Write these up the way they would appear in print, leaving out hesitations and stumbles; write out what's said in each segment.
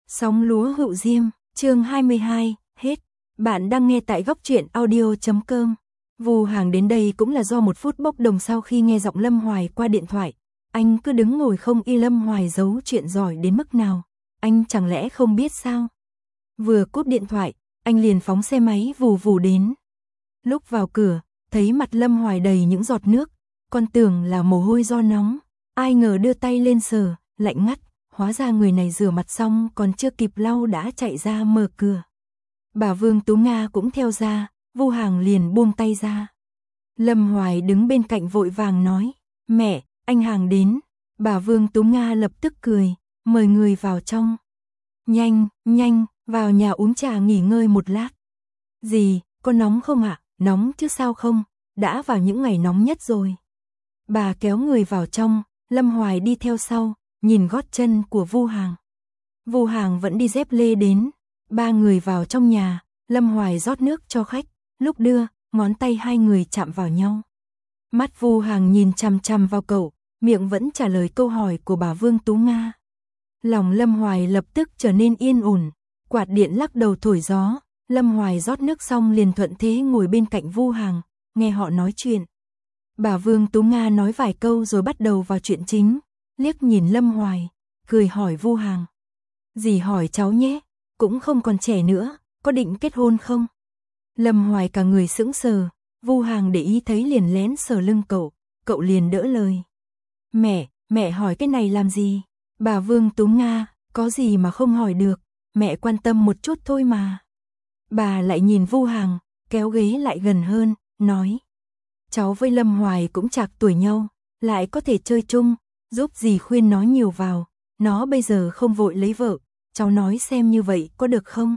Sóng lúa hựu diêm, chương 22, hết. Bạn đang nghe tại góc truyện audio.com. Vu Hàng đến đây cũng là do một phút bốc đồng sau khi nghe giọng Lâm Hoài qua điện thoại. Anh cứ đứng ngồi không y. Lâm Hoài giấu chuyện giỏi đến mức nào, anh chẳng lẽ không biết sao? Vừa cúp điện thoại, anh liền phóng xe máy vù vù đến. Lúc vào cửa, thấy mặt Lâm Hoài đầy những giọt nước, còn tưởng là mồ hôi do nóng. Ai ngờ đưa tay lên sờ, lạnh ngắt. Hóa ra người này rửa mặt xong còn chưa kịp lau đã chạy ra mở cửa. Bà Vương Tú Nga cũng theo ra, Vu Hàng liền buông tay ra. Lâm Hoài đứng bên cạnh vội vàng nói, mẹ, anh Hàng đến. Bà Vương Tú Nga lập tức cười, mời người vào trong. Nhanh, nhanh, vào nhà uống trà nghỉ ngơi một lát. Gì, có nóng không ạ? Nóng chứ sao không, đã vào những ngày nóng nhất rồi. Bà kéo người vào trong, Lâm Hoài đi theo sau. Nhìn gót chân của Vu Hàng. Vu Hàng vẫn đi dép lê đến. Ba người vào trong nhà, Lâm Hoài rót nước cho khách. Lúc đưa, ngón tay hai người chạm vào nhau. Mắt Vu Hàng nhìn chằm chằm vào cậu, miệng vẫn trả lời câu hỏi của bà Vương Tú Nga. Lòng Lâm Hoài lập tức trở nên yên ổn. Quạt điện lắc đầu thổi gió. Lâm Hoài rót nước xong liền thuận thế ngồi bên cạnh Vu Hàng, nghe họ nói chuyện. Bà Vương Tú Nga nói vài câu rồi bắt đầu vào chuyện chính. Liếc nhìn Lâm Hoài, cười hỏi Vu Hàng. Dì hỏi cháu nhé, cũng không còn trẻ nữa, có định kết hôn không? Lâm Hoài cả người sững sờ, Vu Hàng để ý thấy liền lén sờ lưng cậu liền đỡ lời. Mẹ hỏi cái này làm gì? Bà Vương Tú Nga, có gì mà không hỏi được, mẹ quan tâm một chút thôi mà. Bà lại nhìn Vu Hàng, kéo ghế lại gần hơn, nói. Cháu với Lâm Hoài cũng chạc tuổi nhau, lại có thể chơi chung. Giúp dì khuyên nó nhiều vào, nó bây giờ không vội lấy vợ, cháu nói xem như vậy có được không?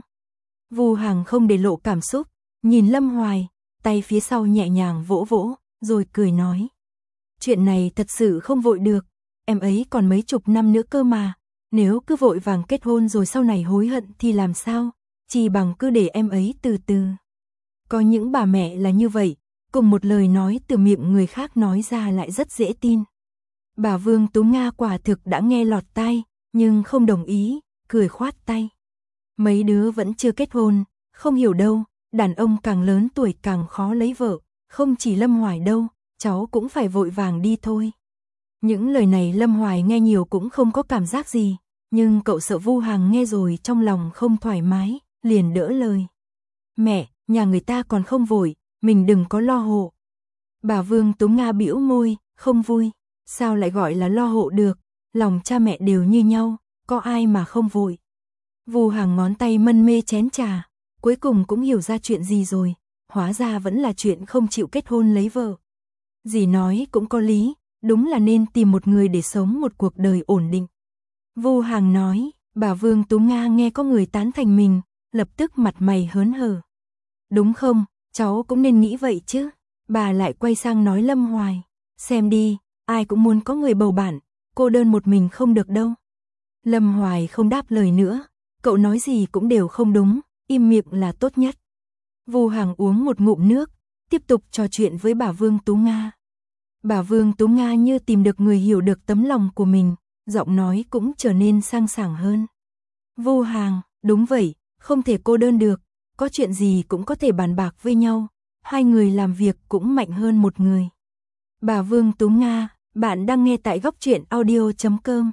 Vu Hàng không để lộ cảm xúc, nhìn Lâm Hoài, tay phía sau nhẹ nhàng vỗ vỗ, rồi cười nói. Chuyện này thật sự không vội được, em ấy còn mấy chục năm nữa cơ mà, nếu cứ vội vàng kết hôn rồi sau này hối hận thì làm sao, chỉ bằng cứ để em ấy từ từ. Có những bà mẹ là như vậy, cùng một lời nói từ miệng người khác nói ra lại rất dễ tin. Bà Vương Tú Nga quả thực đã nghe lọt tai, nhưng không đồng ý, cười khoát tay. Mấy đứa vẫn chưa kết hôn, không hiểu đâu, đàn ông càng lớn tuổi càng khó lấy vợ, không chỉ Lâm Hoài đâu, cháu cũng phải vội vàng đi thôi. Những lời này Lâm Hoài nghe nhiều cũng không có cảm giác gì, nhưng cậu sợ Vu Hàng nghe rồi trong lòng không thoải mái, liền đỡ lời. Mẹ, nhà người ta còn không vội, mình đừng có lo hộ. Bà Vương Tú Nga bĩu môi, không vui. Sao lại gọi là lo hộ được, lòng cha mẹ đều như nhau, có ai mà không vội. Vu Hàng ngón tay mân mê chén trà, cuối cùng cũng hiểu ra chuyện gì rồi, hóa ra vẫn là chuyện không chịu kết hôn lấy vợ. Dì nói cũng có lý, đúng là nên tìm một người để sống một cuộc đời ổn định. Vu Hàng nói, bà Vương Tú Nga nghe có người tán thành mình, lập tức mặt mày hớn hở. Đúng không, cháu cũng nên nghĩ vậy chứ. Bà lại quay sang nói Lâm Hoài, xem đi. Ai cũng muốn có người bầu bạn, cô đơn một mình không được đâu. Lâm Hoài không đáp lời nữa, cậu nói gì cũng đều không đúng, im miệng là tốt nhất. Vu Hàng uống một ngụm nước, tiếp tục trò chuyện với bà Vương Tú Nga. Bà Vương Tú Nga như tìm được người hiểu được tấm lòng của mình, giọng nói cũng trở nên sang sảng hơn. Vu Hàng, đúng vậy, không thể cô đơn được, có chuyện gì cũng có thể bàn bạc với nhau, hai người làm việc cũng mạnh hơn một người. Bà Vương Tú Nga, bạn đang nghe tại góc truyện audio.com.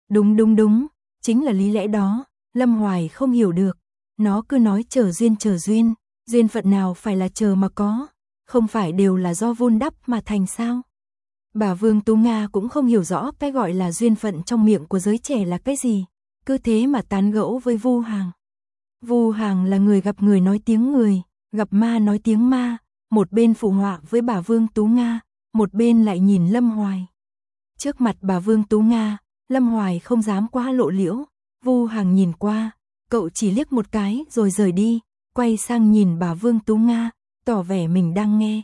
Đúng, chính là lý lẽ đó, Lâm Hoài không hiểu được. Nó cứ nói chờ duyên, duyên phận nào phải là chờ mà có, không phải đều là do vun đắp mà thành sao. Bà Vương Tú Nga cũng không hiểu rõ cái gọi là duyên phận trong miệng của giới trẻ là cái gì, cứ thế mà tán gẫu với Vu Hàng. Vu Hàng là người gặp người nói tiếng người, gặp ma nói tiếng ma, một bên phụ họa với bà Vương Tú Nga. Một bên lại nhìn Lâm Hoài. Trước mặt bà Vương Tú Nga, Lâm Hoài không dám quá lộ liễu. Vu Hàng nhìn qua, cậu chỉ liếc một cái rồi rời đi, quay sang nhìn bà Vương Tú Nga, tỏ vẻ mình đang nghe.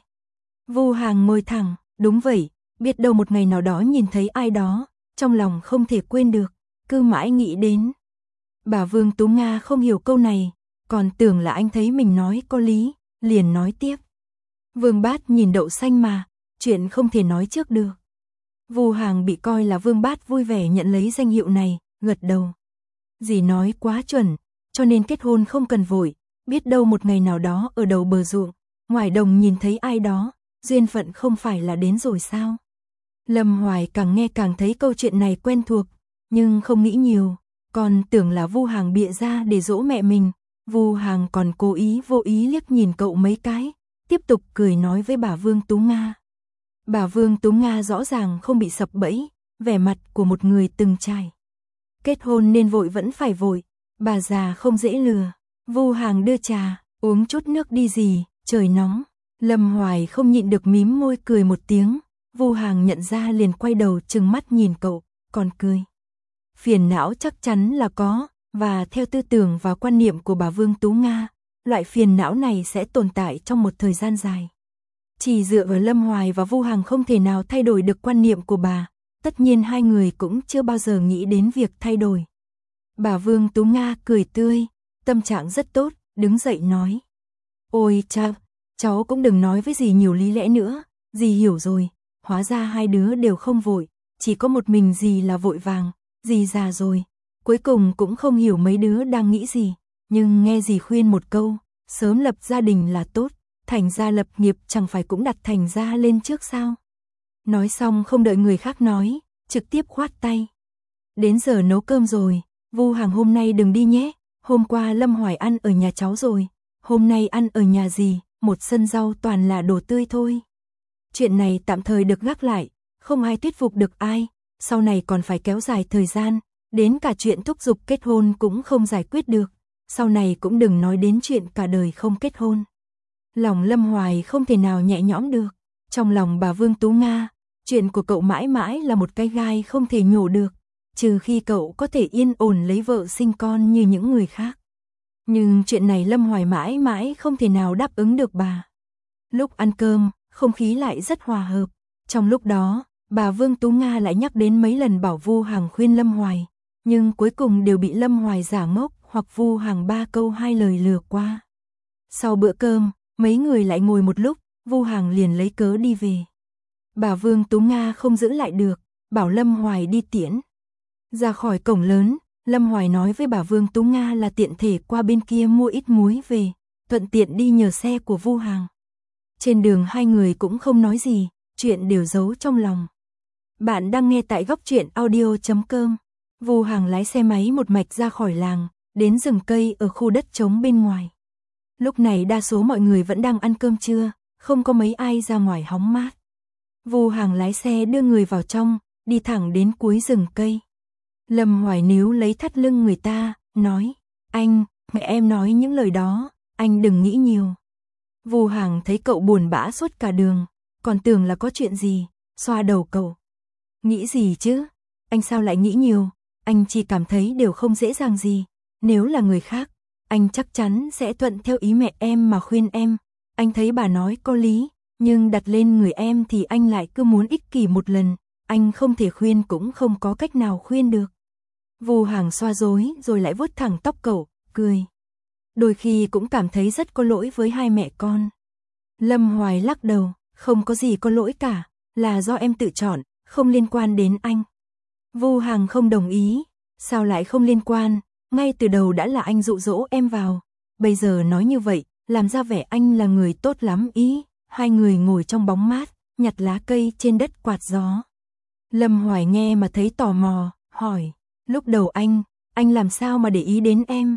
Vu Hàng ngồi thẳng, đúng vậy, biết đâu một ngày nào đó nhìn thấy ai đó, trong lòng không thể quên được, cứ mãi nghĩ đến. Bà Vương Tú Nga không hiểu câu này, còn tưởng là anh thấy mình nói có lý, liền nói tiếp. Vương Bát nhìn đậu xanh mà. Chuyện không thể nói trước được. Vu Hàng bị coi là Vương Bát vui vẻ nhận lấy danh hiệu này, gật đầu. Dì nói quá chuẩn, cho nên kết hôn không cần vội, biết đâu một ngày nào đó ở đầu bờ ruộng, ngoài đồng nhìn thấy ai đó, duyên phận không phải là đến rồi sao? Lâm Hoài càng nghe càng thấy câu chuyện này quen thuộc, nhưng không nghĩ nhiều, còn tưởng là Vu Hàng bịa ra để dỗ mẹ mình. Vu Hàng còn cố ý vô ý liếc nhìn cậu mấy cái, tiếp tục cười nói với bà Vương Tú Nga. Bà Vương Tú Nga rõ ràng không bị sập bẫy, vẻ mặt của một người từng trải. Kết hôn nên vội vẫn phải vội, bà già không dễ lừa. Vu Hàng đưa trà, uống chút nước đi gì, trời nóng. Lâm Hoài không nhịn được mím môi cười một tiếng. Vu Hàng nhận ra liền quay đầu trừng mắt nhìn cậu, còn cười. Phiền não chắc chắn là có, và theo tư tưởng và quan niệm của bà Vương Tú Nga, loại phiền não này sẽ tồn tại trong một thời gian dài. Chỉ dựa vào Lâm Hoài và Vu Hàng không thể nào thay đổi được quan niệm của bà, tất nhiên hai người cũng chưa bao giờ nghĩ đến việc thay đổi. Bà Vương Tú Nga cười tươi, tâm trạng rất tốt, đứng dậy nói. Ôi cha, cháu cũng đừng nói với dì nhiều lý lẽ nữa, dì hiểu rồi, hóa ra hai đứa đều không vội, chỉ có một mình dì là vội vàng, dì già rồi, cuối cùng cũng không hiểu mấy đứa đang nghĩ gì, nhưng nghe dì khuyên một câu, sớm lập gia đình là tốt, thành gia lập nghiệp chẳng phải cũng đặt thành gia lên trước sao. Nói xong không đợi người khác nói, trực tiếp khoát tay. Đến giờ nấu cơm rồi, Vu Hàng hôm nay đừng đi nhé, hôm qua Lâm Hoài ăn ở nhà cháu rồi, hôm nay ăn ở nhà dì, một sân rau toàn là đồ tươi thôi. Chuyện này tạm thời được gác lại, không ai thuyết phục được ai, sau này còn phải kéo dài thời gian, đến cả chuyện thúc giục kết hôn cũng không giải quyết được, sau này cũng đừng nói đến chuyện cả đời không kết hôn. Lòng Lâm Hoài không thể nào nhẹ nhõm được, trong lòng bà Vương Tú Nga, chuyện của cậu mãi mãi là một cái gai không thể nhổ được, trừ khi cậu có thể yên ổn lấy vợ sinh con như những người khác. Nhưng chuyện này Lâm Hoài mãi mãi không thể nào đáp ứng được bà. Lúc ăn cơm, không khí lại rất hòa hợp, trong lúc đó, bà Vương Tú Nga lại nhắc đến mấy lần bảo Vu Hàng khuyên Lâm Hoài, nhưng cuối cùng đều bị Lâm Hoài giả ngốc hoặc Vu Hàng ba câu hai lời lừa qua. Sau bữa cơm, mấy người lại ngồi một lúc, Vu Hàng liền lấy cớ đi về. Bà Vương Tú Nga không giữ lại được, bảo Lâm Hoài đi tiễn. Ra khỏi cổng lớn, Lâm Hoài nói với bà Vương Tú Nga là tiện thể qua bên kia mua ít muối về, thuận tiện đi nhờ xe của Vu Hàng. Trên đường hai người cũng không nói gì, chuyện đều giấu trong lòng. Bạn đang nghe tại Góc Truyện Audio.com. Vu Hàng lái xe máy một mạch ra khỏi làng, đến rừng cây ở khu đất trống bên ngoài. Lúc này đa số mọi người vẫn đang ăn cơm trưa, không có mấy ai ra ngoài hóng mát. Vu Hàng lái xe đưa người vào trong, đi thẳng đến cuối rừng cây. Lâm Hoài níu lấy thắt lưng người ta, nói, anh, mẹ em nói những lời đó, anh đừng nghĩ nhiều. Vu Hàng thấy cậu buồn bã suốt cả đường, còn tưởng là có chuyện gì, xoa đầu cậu. Nghĩ gì chứ, anh sao lại nghĩ nhiều, anh chỉ cảm thấy đều không dễ dàng gì, nếu là người khác, anh chắc chắn sẽ thuận theo ý mẹ em mà khuyên em, anh thấy bà nói có lý, nhưng đặt lên người em thì anh lại cứ muốn ích kỷ một lần, anh không thể khuyên cũng không có cách nào khuyên được. Vu Hàng xoa rối rồi lại vuốt thẳng tóc cậu, cười. Đôi khi cũng cảm thấy rất có lỗi với hai mẹ con. Lâm Hoài lắc đầu, không có gì có lỗi cả, là do em tự chọn, không liên quan đến anh. Vu Hàng không đồng ý, sao lại không liên quan, ngay từ đầu đã là anh dụ dỗ em vào, bây giờ nói như vậy, làm ra vẻ anh là người tốt lắm ý. Hai người ngồi trong bóng mát, nhặt lá cây trên đất quạt gió. Lâm Hoài nghe mà thấy tò mò, hỏi, lúc đầu anh làm sao mà để ý đến em?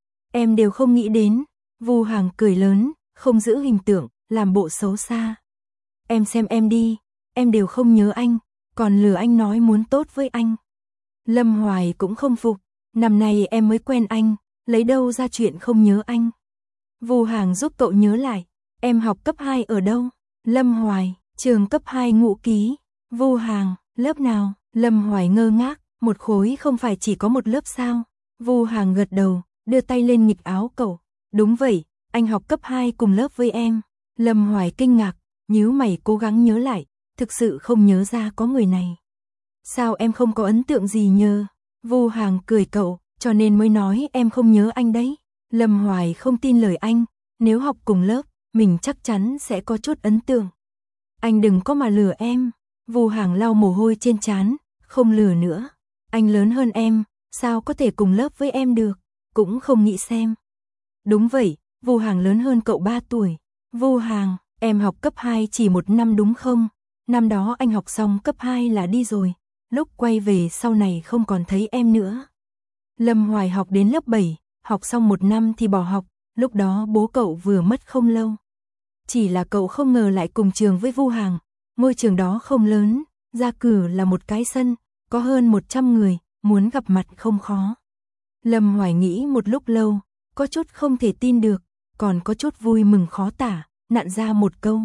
Em đều không nghĩ đến. Vu Hàng cười lớn, không giữ hình tượng, làm bộ xấu xa. Em xem em đi, em đều không nhớ anh, còn lừa anh nói muốn tốt với anh. Lâm Hoài cũng không phục, năm nay em mới quen anh, lấy đâu ra chuyện không nhớ anh. Vu Hàng giúp cậu nhớ lại, em học cấp 2 ở đâu? Lâm Hoài, trường cấp 2 Ngũ Ký. Vu Hàng, lớp nào? Lâm Hoài ngơ ngác, một khối không phải chỉ có một lớp sao? Vu Hàng gật đầu, đưa tay lên nghịch áo cậu. Đúng vậy, anh học cấp 2 cùng lớp với em. Lâm Hoài kinh ngạc, nhíu mày cố gắng nhớ lại, thực sự không nhớ ra có người này. Sao em không có ấn tượng gì nhờ? Vu Hàng cười cậu, cho nên mới nói em không nhớ anh đấy. Lâm Hoài không tin lời anh, nếu học cùng lớp, mình chắc chắn sẽ có chút ấn tượng. Anh đừng có mà lừa em. Vu Hàng lau mồ hôi trên trán, không lừa nữa. Anh lớn hơn em, sao có thể cùng lớp với em được, cũng không nghĩ xem. Đúng vậy, Vu Hàng lớn hơn cậu 3 tuổi. Vu Hàng, em học cấp 2 chỉ 1 năm đúng không? Năm đó anh học xong cấp 2 là đi rồi, lúc quay về sau này không còn thấy em nữa. Lâm Hoài học đến lớp 7, học xong 1 năm thì bỏ học, lúc đó bố cậu vừa mất không lâu. Chỉ là cậu không ngờ lại cùng trường với Vu Hàng, ngôi trường đó không lớn, ra cửa là một cái sân, có hơn 100 người, muốn gặp mặt không khó. Lâm Hoài nghĩ một lúc lâu, có chút không thể tin được, còn có chút vui mừng khó tả, nặn ra một câu.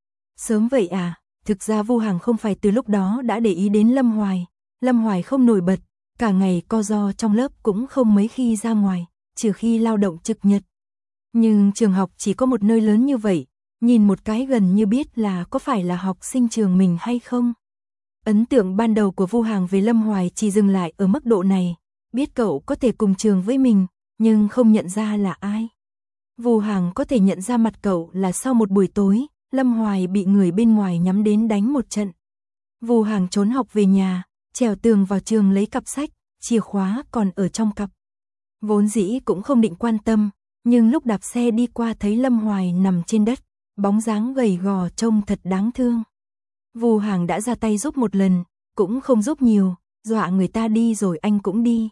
Sớm vậy à, thực ra Vu Hàng không phải từ lúc đó đã để ý đến Lâm Hoài. Lâm Hoài không nổi bật, cả ngày co ro trong lớp cũng không mấy khi ra ngoài, trừ khi lao động trực nhật. Nhưng trường học chỉ có một nơi lớn như vậy, nhìn một cái gần như biết là có phải là học sinh trường mình hay không. Ấn tượng ban đầu của Vu Hàng về Lâm Hoài chỉ dừng lại ở mức độ này, biết cậu có thể cùng trường với mình, nhưng không nhận ra là ai. Vu Hàng có thể nhận ra mặt cậu là sau một buổi tối, Lâm Hoài bị người bên ngoài nhắm đến đánh một trận. Vu Hàng trốn học về nhà, trèo tường vào trường lấy cặp sách, chìa khóa còn ở trong cặp. Vốn dĩ cũng không định quan tâm, nhưng lúc đạp xe đi qua thấy Lâm Hoài nằm trên đất, bóng dáng gầy gò trông thật đáng thương. Vu Hàng đã ra tay giúp một lần, cũng không giúp nhiều, dọa người ta đi rồi anh cũng đi.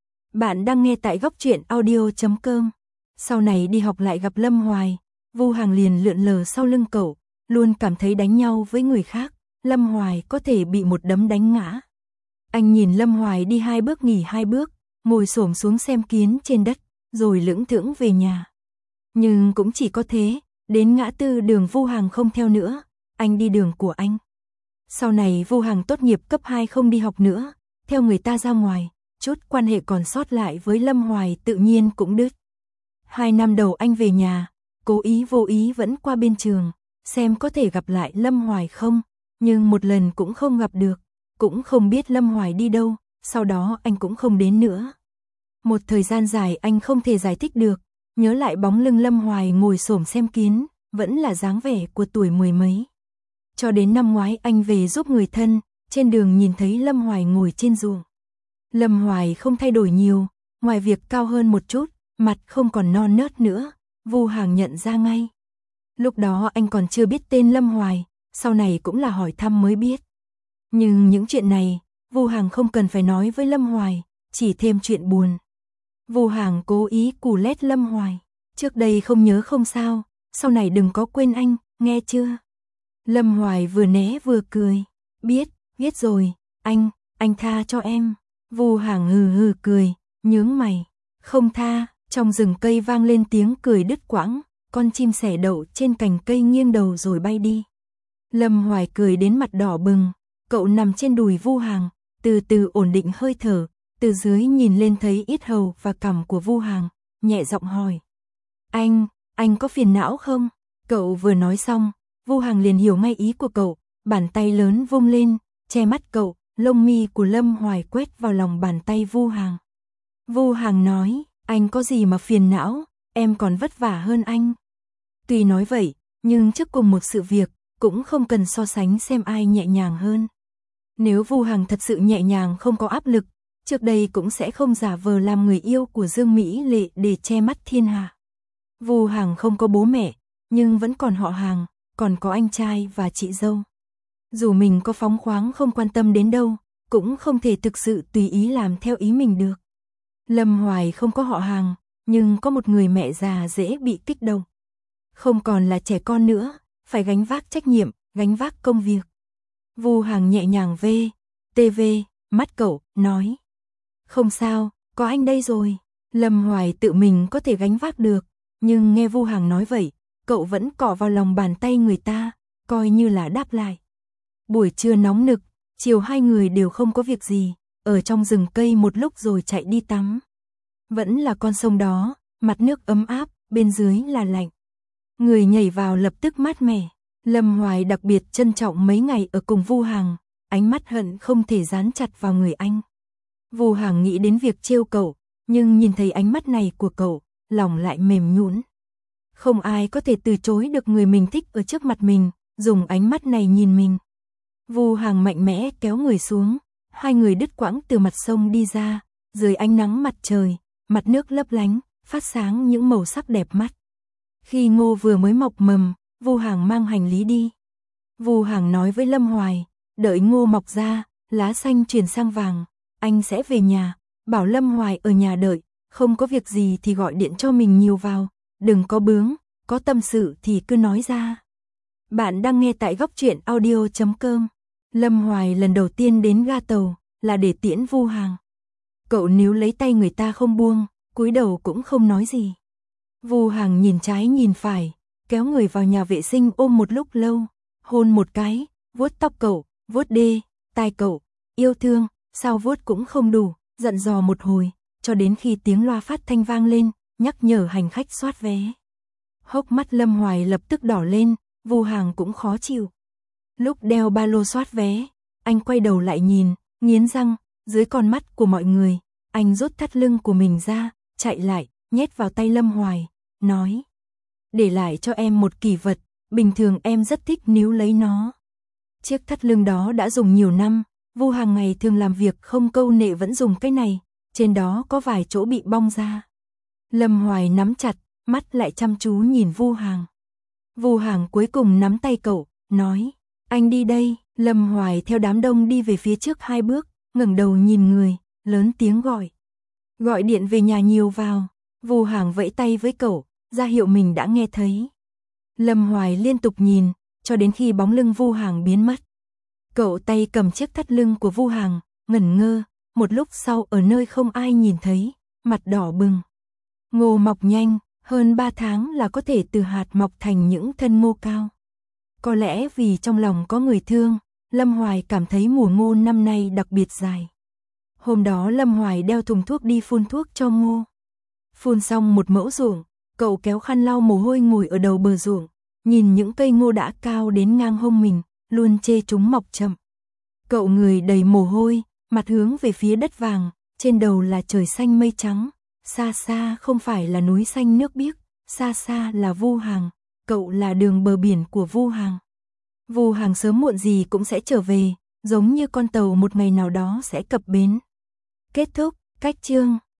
Bạn đang nghe tại Góc Truyện Audio.com. Sau này đi học lại gặp Lâm Hoài, Vu Hàng liền lượn lờ sau lưng cậu, luôn cảm thấy đánh nhau với người khác, Lâm Hoài có thể bị một đấm đánh ngã. Anh nhìn Lâm Hoài đi 2 bước nghỉ 2 bước, ngồi xổm xuống xem kiến trên đất, rồi lững thững về nhà. Nhưng cũng chỉ có thế, đến ngã tư đường Vu Hàng không theo nữa, anh đi đường của anh. Sau này Vu Hàng tốt nghiệp cấp 2 không đi học nữa, theo người ta ra ngoài, chút quan hệ còn sót lại với Lâm Hoài tự nhiên cũng đứt. 2 năm đầu anh về nhà, cố ý vô ý vẫn qua bên trường, xem có thể gặp lại Lâm Hoài không, nhưng một lần cũng không gặp được, cũng không biết Lâm Hoài đi đâu, sau đó anh cũng không đến nữa. Một thời gian dài anh không thể giải thích được, nhớ lại bóng lưng Lâm Hoài ngồi xổm xem kiến, vẫn là dáng vẻ của tuổi 10 mấy. Cho đến năm ngoái anh về giúp người thân, trên đường nhìn thấy Lâm Hoài ngồi trên ruộng. Lâm Hoài không thay đổi nhiều, ngoài việc cao hơn một chút, mặt không còn non nớt nữa, Vu Hàng nhận ra ngay. Lúc đó anh còn chưa biết tên Lâm Hoài, sau này cũng là hỏi thăm mới biết. Nhưng những chuyện này, Vu Hàng không cần phải nói với Lâm Hoài, chỉ thêm chuyện buồn. Vu Hàng cố ý cù lét Lâm Hoài, trước đây không nhớ không sao, sau này đừng có quên anh, nghe chưa? Lâm Hoài vừa né vừa cười, biết rồi, anh tha cho em. Vu Hàng hừ hừ cười, nhướng mày, không tha. Trong rừng cây vang lên tiếng cười đứt quãng, con chim sẻ đậu trên cành cây nghiêng đầu rồi bay đi. Lâm Hoài cười đến mặt đỏ bừng, cậu nằm trên đùi Vu Hàng, từ từ ổn định hơi thở, từ dưới nhìn lên thấy yết hầu và cằm của Vu Hàng, nhẹ giọng hỏi. Anh có phiền não không? Cậu vừa nói xong, Vu Hàng liền hiểu ngay ý của cậu, bàn tay lớn vung lên, che mắt cậu, lông mi của Lâm Hoài quét vào lòng bàn tay Vu Hàng. Vu Hàng nói, anh có gì mà phiền não, em còn vất vả hơn anh. Tuy nói vậy, nhưng trước cùng một sự việc, cũng không cần so sánh xem ai nhẹ nhàng hơn. Nếu Vu Hàng thật sự nhẹ nhàng không có áp lực, trước đây cũng sẽ không giả vờ làm người yêu của Dương Mỹ Lệ để che mắt thiên hạ. Vu Hàng không có bố mẹ, nhưng vẫn còn họ Hàng, còn có anh trai và chị dâu. Dù mình có phóng khoáng không quan tâm đến đâu, cũng không thể thực sự tùy ý làm theo ý mình được. Lâm Hoài không có họ Hàng, nhưng có một người mẹ già dễ bị kích động. Không còn là trẻ con nữa, phải gánh vác trách nhiệm, gánh vác công việc. Vu Hàng nhẹ nhàng mắt cậu, nói. Không sao, có anh đây rồi. Lâm Hoài tự mình có thể gánh vác được, nhưng nghe Vu Hàng nói vậy, cậu vẫn cọ vào lòng bàn tay người ta, coi như là đáp lại. Buổi trưa nóng nực, chiều hai người đều không có việc gì, ở trong rừng cây một lúc rồi chạy đi tắm. Vẫn là con sông đó, mặt nước ấm áp, bên dưới là lạnh. Người nhảy vào lập tức mát mẻ. Lâm Hoài đặc biệt trân trọng mấy ngày ở cùng Vu Hàng, ánh mắt hận không thể dán chặt vào người anh. Vu Hàng nghĩ đến việc trêu cậu, nhưng nhìn thấy ánh mắt này của cậu, lòng lại mềm nhũn. Không ai có thể từ chối được người mình thích ở trước mặt mình, dùng ánh mắt này nhìn mình. Vu Hàng mạnh mẽ kéo người xuống, hai người đứt quãng từ mặt sông đi ra, dưới ánh nắng mặt trời, mặt nước lấp lánh, phát sáng những màu sắc đẹp mắt. Khi ngô vừa mới mọc mầm, Vu Hàng mang hành lý đi. Vu Hàng nói với Lâm Hoài, đợi ngô mọc ra, lá xanh chuyển sang vàng, anh sẽ về nhà, bảo Lâm Hoài ở nhà đợi, không có việc gì thì gọi điện cho mình nhiều vào, đừng có bướng, có tâm sự thì cứ nói ra. Bạn đang nghe tại Góc Truyện Audio.com. Lâm Hoài lần đầu tiên đến ga tàu là để tiễn Vu Hàng. Cậu níu lấy tay người ta không buông, cúi đầu cũng không nói gì. Vu Hàng nhìn trái nhìn phải, kéo người vào nhà vệ sinh ôm một lúc lâu, hôn một cái, vuốt tóc cậu, vuốt đê, tai cậu, yêu thương, sao vuốt cũng không đủ, dặn dò một hồi, cho đến khi tiếng loa phát thanh vang lên, nhắc nhở hành khách soát vé. Hốc mắt Lâm Hoài lập tức đỏ lên, Vu Hàng cũng khó chịu. Lúc đeo ba lô soát vé, anh quay đầu lại nhìn, nghiến răng, dưới con mắt của mọi người, anh rút thắt lưng của mình ra, chạy lại, nhét vào tay Lâm Hoài, nói: để lại cho em một kỷ vật, bình thường em rất thích níu lấy nó. Chiếc thắt lưng đó đã dùng nhiều năm, Vu Hàng ngày thường làm việc không câu nệ vẫn dùng cái này, trên đó có vài chỗ bị bong ra. Lâm Hoài nắm chặt, mắt lại chăm chú nhìn Vu Hàng. Vu Hàng cuối cùng nắm tay cậu, nói: anh đi đây. Lâm Hoài theo đám đông đi về phía trước 2 bước, ngẩng đầu nhìn người, lớn tiếng gọi. Gọi điện về nhà nhiều vào. Vu Hàng vẫy tay với cậu, ra hiệu mình đã nghe thấy. Lâm Hoài liên tục nhìn, cho đến khi bóng lưng Vu Hàng biến mất. Cậu tay cầm chiếc thắt lưng của Vu Hàng, ngẩn ngơ, một lúc sau ở nơi không ai nhìn thấy, mặt đỏ bừng. Ngô mọc nhanh, hơn 3 tháng là có thể từ hạt mọc thành những thân ngô cao. Có lẽ vì trong lòng có người thương, Lâm Hoài cảm thấy mùa ngô năm nay đặc biệt dài. Hôm đó Lâm Hoài đeo thùng thuốc đi phun thuốc cho ngô. Phun xong một mẫu ruộng, cậu kéo khăn lau mồ hôi ngồi ở đầu bờ ruộng, nhìn những cây ngô đã cao đến ngang hông mình, luôn chê chúng mọc chậm. Cậu người đầy mồ hôi, mặt hướng về phía đất vàng, trên đầu là trời xanh mây trắng, xa xa không phải là núi xanh nước biếc, xa xa là Vu Hàng, cậu là đường bờ biển của Vu Hàng. Vu Hàng sớm muộn gì cũng sẽ trở về, giống như con tàu một ngày nào đó sẽ cập bến. Kết thúc, cách chương.